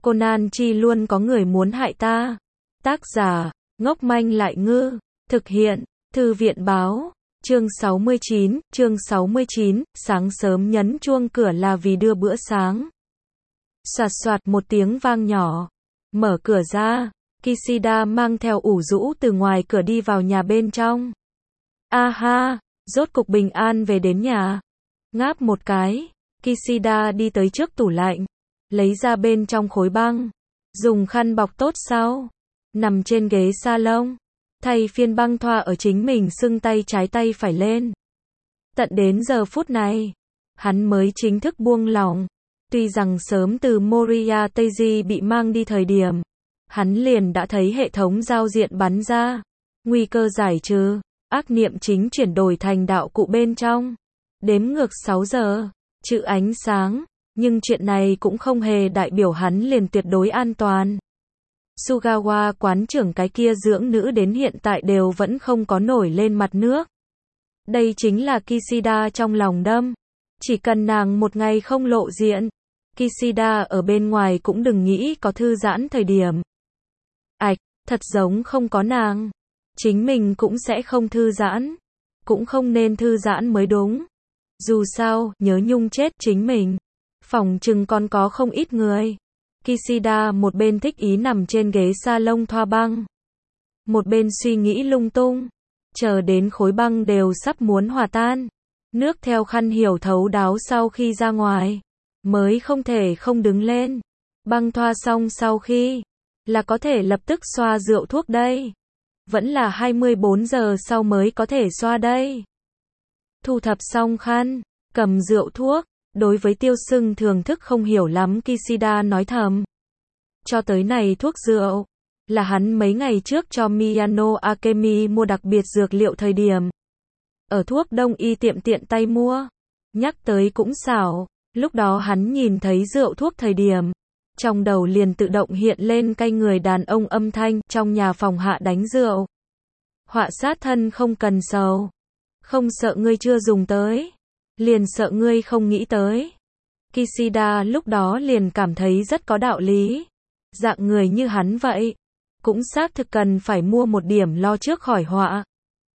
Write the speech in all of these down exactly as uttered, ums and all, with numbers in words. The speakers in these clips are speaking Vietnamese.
Conan chi luôn có người muốn hại ta. Tác giả, ngốc manh lại ngư. Thực hiện, Thư viện báo. Chương sáu mươi chín, chương sáu mươi chín, sáng sớm nhấn chuông cửa là vì đưa bữa sáng. Soạt soạt một tiếng vang nhỏ. Mở cửa ra, Kishida mang theo ủ rũ từ ngoài cửa đi vào nhà bên trong. A ha, rốt cục bình an về đến nhà. Ngáp một cái, Kishida đi tới trước tủ lạnh, lấy ra bên trong khối băng. Dùng khăn bọc tốt sau, nằm trên ghế salon, thay phiên băng thoa ở chính mình sưng tay trái tay phải lên. Tận đến giờ phút này, hắn mới chính thức buông lỏng. Tuy rằng sớm từ Moria Teiji bị mang đi thời điểm, hắn liền đã thấy hệ thống giao diện bắn ra, nguy cơ giải trừ, ác niệm chính chuyển đổi thành đạo cụ bên trong. Đếm ngược sáu giờ, chữ ánh sáng, nhưng chuyện này cũng không hề đại biểu hắn liền tuyệt đối an toàn. Sugawa quán trưởng cái kia dưỡng nữ đến hiện tại đều vẫn không có nổi lên mặt nước. Đây chính là Kishida trong lòng đâm. Chỉ cần nàng một ngày không lộ diện, Kishida ở bên ngoài cũng đừng nghĩ có thư giãn thời điểm. Ảch, thật giống không có nàng, chính mình cũng sẽ không thư giãn, cũng không nên thư giãn mới đúng. Dù sao, nhớ nhung chết chính mình, phòng chừng còn có không ít người. Kishida một bên thích ý nằm trên ghế salon thoa băng, một bên suy nghĩ lung tung, chờ đến khối băng đều sắp muốn hòa tan. Nước theo khăn hiểu thấu đáo sau khi ra ngoài, mới không thể không đứng lên. Băng thoa xong sau khi, là có thể lập tức xoa rượu thuốc đây. Vẫn là hai mươi bốn giờ sau mới có thể xoa đây. Thu thập xong khăn, cầm rượu thuốc, đối với tiêu sưng thưởng thức không hiểu lắm Kishida nói thầm. Cho tới này thuốc rượu, là hắn mấy ngày trước cho Miyano Akemi mua đặc biệt dược liệu thời điểm. Ở thuốc đông y tiệm tiện tay mua. Nhắc tới cũng xảo, lúc đó hắn nhìn thấy rượu thuốc thời điểm, trong đầu liền tự động hiện lên cay người đàn ông âm thanh trong nhà phòng hạ đánh rượu. Họa sát thân không cần sầu, không sợ ngươi chưa dùng tới, liền sợ ngươi không nghĩ tới. Kishida lúc đó liền cảm thấy rất có đạo lý. Dạng người như hắn vậy, cũng xác thực cần phải mua một điểm lo trước khỏi họa.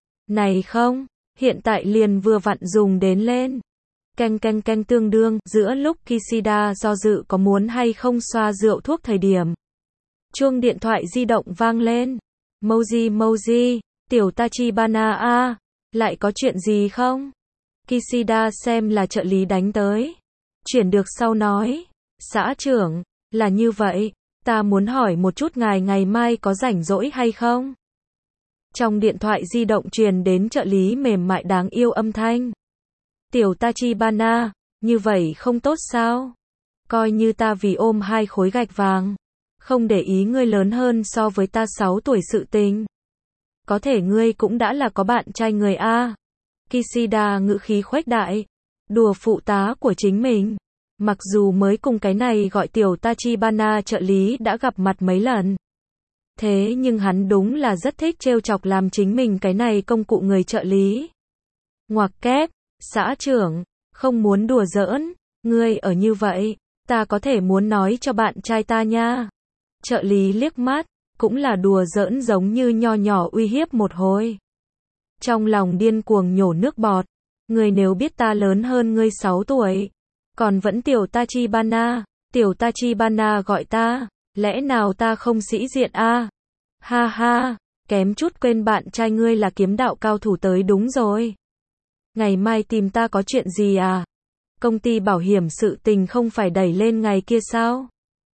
Này không, hiện tại liền vừa vặn dùng đến lên. Canh canh canh tương đương, giữa lúc Kishida do dự có muốn hay không xoa rượu thuốc thời điểm. Chuông điện thoại di động vang lên. Moji Moji, tiểu Tachibana a, lại có chuyện gì không? Kishida xem là trợ lý đánh tới. Chuyển được sau nói, xã trưởng, là như vậy, ta muốn hỏi một chút ngài ngày mai có rảnh rỗi hay không? Trong điện thoại di động truyền đến trợ lý mềm mại đáng yêu âm thanh. Tiểu Tachibana, như vậy không tốt sao? Coi như ta vì ôm hai khối gạch vàng, không để ý ngươi lớn hơn so với ta sáu tuổi sự tình. Có thể ngươi cũng đã là có bạn trai người a. Kishida ngữ khí khuếch đại, đùa phụ tá của chính mình. Mặc dù mới cùng cái này gọi tiểu Tachibana trợ lý đã gặp mặt mấy lần. Thế nhưng hắn đúng là rất thích trêu chọc làm chính mình cái này công cụ người trợ lý. Ngoặc kép, xã trưởng, không muốn đùa giỡn, ngươi ở như vậy, ta có thể muốn nói cho bạn trai ta nha. Trợ lý liếc mắt, cũng là đùa giỡn giống như nho nhỏ uy hiếp một hồi. Trong lòng điên cuồng nhổ nước bọt, ngươi nếu biết ta lớn hơn ngươi sáu tuổi, còn vẫn tiểu Tachibana, tiểu Tachibana gọi ta, lẽ nào ta không sĩ diện a? Ha ha, kém chút quên bạn trai ngươi là kiếm đạo cao thủ tới đúng rồi. Ngày mai tìm ta có chuyện gì à? Công ty bảo hiểm sự tình không phải đẩy lên ngày kia sao?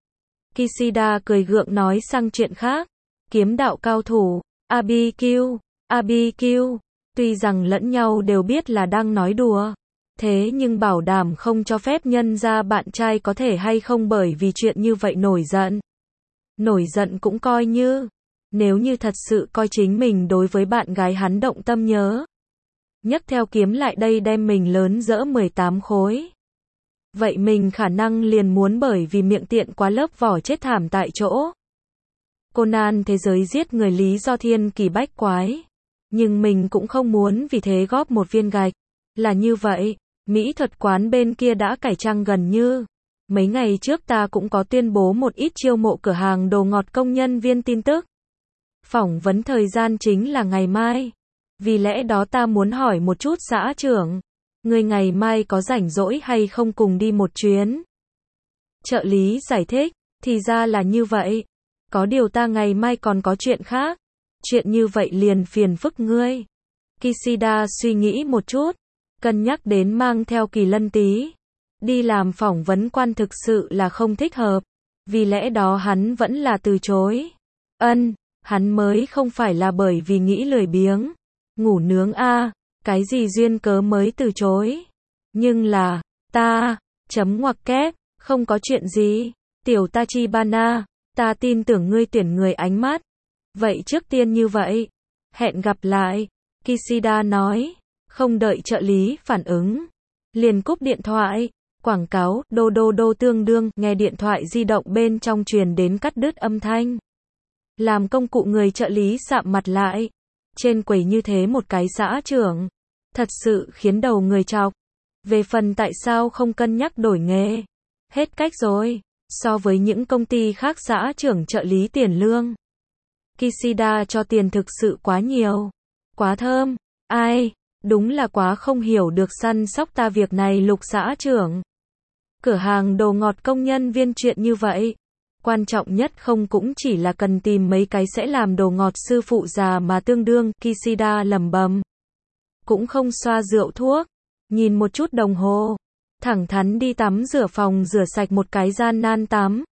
Kishida cười gượng nói sang chuyện khác. Kiếm đạo cao thủ, a bê quy, a bê quy, tuy rằng lẫn nhau đều biết là đang nói đùa, thế nhưng bảo đảm không cho phép nhân ra bạn trai có thể hay không bởi vì chuyện như vậy nổi giận. Nổi giận cũng coi như, nếu như thật sự coi chính mình đối với bạn gái hắn động tâm nhớ, nhấc theo kiếm lại đây đem mình lớn dỡ mười tám khối. Vậy mình khả năng liền muốn bởi vì miệng tiện quá lớp vỏ chết thảm tại chỗ. Conan thế giới giết người lý do thiên kỳ bách quái. Nhưng mình cũng không muốn vì thế góp một viên gạch. Là như vậy, mỹ thuật quán bên kia đã cải trang gần như Mấy ngày trước ta cũng có tuyên bố một ít chiêu mộ cửa hàng đồ ngọt công nhân viên tin tức. Phỏng vấn thời gian chính là ngày mai. Vì lẽ đó ta muốn hỏi một chút xã trưởng. Người ngày mai có rảnh rỗi hay không cùng đi một chuyến? Trợ lý giải thích. Thì ra là như vậy. Có điều ta ngày mai còn có chuyện khác. Chuyện như vậy liền phiền phức ngươi. Kishida suy nghĩ một chút. Cân nhắc đến mang theo Kỳ Lân Tý. Đi làm phỏng vấn quan thực sự là không thích hợp. Vì lẽ đó hắn vẫn là từ chối. Ân, hắn mới không phải là bởi vì nghĩ lười biếng. Ngủ nướng a, à, cái gì duyên cớ mới từ chối. Nhưng là, ta, chấm ngoặc kép, không có chuyện gì. Tiểu Tachibana, ta tin tưởng ngươi tuyển người ánh mắt. Vậy trước tiên như vậy. Hẹn gặp lại. Kishida nói. Không đợi trợ lý phản ứng. Liền cúp điện thoại. Quảng cáo, đô đô đô tương đương, nghe điện thoại di động bên trong truyền đến cắt đứt âm thanh. Làm công cụ người trợ lý sạm mặt lại. Trên quầy như thế một cái xã trưởng. Thật sự khiến đầu người chọc. Về phần tại sao không cân nhắc đổi nghề. Hết cách rồi. So với những công ty khác xã trưởng trợ lý tiền lương. Kishida cho tiền thực sự quá nhiều. Quá thơm. Ai, đúng là quá không hiểu được săn sóc ta việc này Lục xã trưởng. Cửa hàng đồ ngọt công nhân viên chuyện như vậy. Quan trọng nhất không cũng chỉ là cần tìm mấy cái sẽ làm đồ ngọt sư phụ già mà tương đương, Kishida lẩm bẩm. Cũng không xoa rượu thuốc. Nhìn một chút đồng hồ. Thẳng thắn đi tắm rửa phòng rửa sạch một cái gian nan tắm.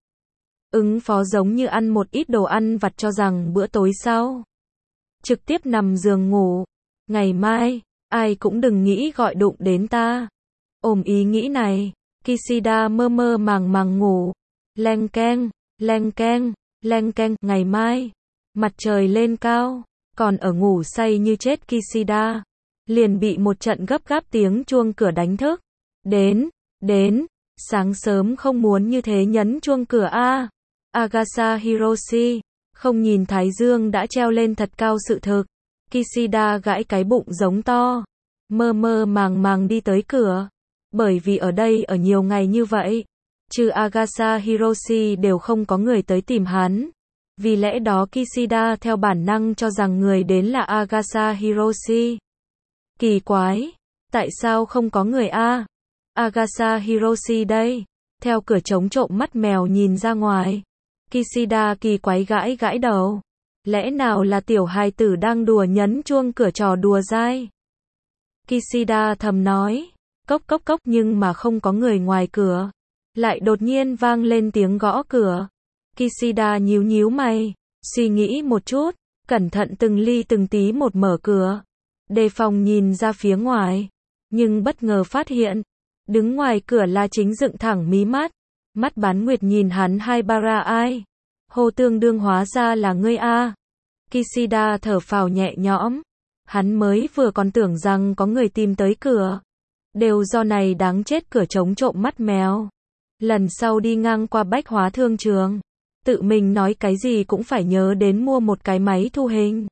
Ứng phó giống như ăn một ít đồ ăn vặt cho rằng bữa tối sau. Trực tiếp nằm giường ngủ. Ngày mai, ai cũng đừng nghĩ gọi đụng đến ta. Ôm ý nghĩ này, Kishida mơ mơ màng màng ngủ. Leng keng, leng keng, leng keng, ngày mai. Mặt trời lên cao, còn ở ngủ say như chết Kishida. Liền bị một trận gấp gáp tiếng chuông cửa đánh thức. Đến, đến, sáng sớm không muốn như thế nhấn chuông cửa a. Agasa Hiroshi, không nhìn thái dương đã treo lên thật cao sự thực. Kishida gãi cái bụng giống to. Mơ mơ màng màng đi tới cửa. Bởi vì ở đây ở nhiều ngày như vậy. Trừ Agasa Hiroshi đều không có người tới tìm hắn. Vì lẽ đó Kishida theo bản năng cho rằng người đến là Agasa Hiroshi. Kỳ quái. Tại sao không có người a? Agasa Hiroshi đây. Theo cửa trống trộm mắt mèo nhìn ra ngoài. Kishida kỳ quái gãi gãi đầu. Lẽ nào là tiểu hài tử đang đùa nhấn chuông cửa trò đùa dai? Kishida thầm nói. Cốc cốc cốc nhưng mà không có người ngoài cửa. Lại đột nhiên vang lên tiếng gõ cửa. Kishida nhíu nhíu mày. Suy nghĩ một chút. Cẩn thận từng ly từng tí một mở cửa. Đề phòng nhìn ra phía ngoài. Nhưng bất ngờ phát hiện. Đứng ngoài cửa là chính dựng thẳng mí mắt. Mắt bán nguyệt nhìn hắn hai bara ai. Hồ tương đương hóa ra là ngươi a. Kishida thở phào nhẹ nhõm. Hắn mới vừa còn tưởng rằng có người tìm tới cửa. Đều do này đáng chết cửa trống trộm mắt mèo. Lần sau đi ngang qua bách hóa thương trường. Tự mình nói cái gì cũng phải nhớ đến mua một cái máy thu hình.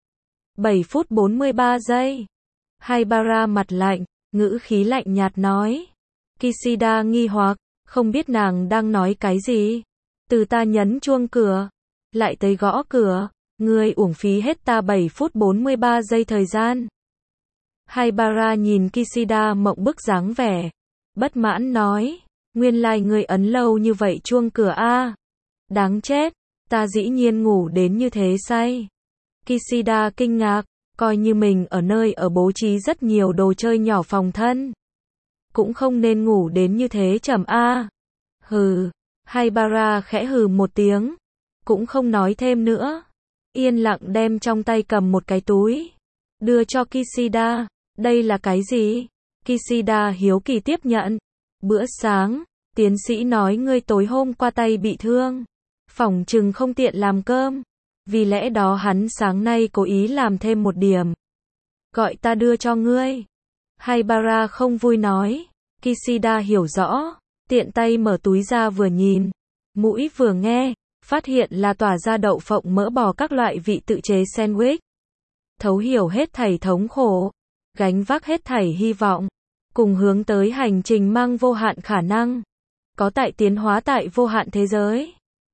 bảy phút bốn mươi ba giây. Hai bara mặt lạnh, ngữ khí lạnh nhạt nói. Kishida nghi hoặc, không biết nàng đang nói cái gì. Từ ta nhấn chuông cửa, lại tới gõ cửa, ngươi uổng phí hết ta bảy phút bốn mươi ba giây thời gian. Hai bara nhìn Kishida mộng bức dáng vẻ, bất mãn nói, nguyên lai like ngươi ấn lâu như vậy chuông cửa a. Đáng chết, ta dĩ nhiên ngủ đến như thế say. Kishida kinh ngạc, coi như mình ở nơi ở bố trí rất nhiều đồ chơi nhỏ phòng thân. Cũng không nên ngủ đến như thế trầm a. Hừ, hai bara khẽ hừ một tiếng, cũng không nói thêm nữa. Yên lặng đem trong tay cầm một cái túi, đưa cho Kishida. Đây là cái gì? Kishida hiếu kỳ tiếp nhận. Bữa sáng, tiến sĩ nói ngươi tối hôm qua tay bị thương. Phỏng chừng không tiện làm cơm. Vì lẽ đó hắn sáng nay cố ý làm thêm một điểm. Gọi ta đưa cho ngươi. Haibara không vui nói. Kishida hiểu rõ. Tiện tay mở túi ra vừa nhìn. Mũi vừa nghe. Phát hiện là tỏa ra đậu phộng mỡ bò các loại vị tự chế sandwich. Thấu hiểu hết thảy thống khổ. Gánh vác hết thảy hy vọng. Cùng hướng tới hành trình mang vô hạn khả năng. có tại tiến hóa tại vô hạn thế giới.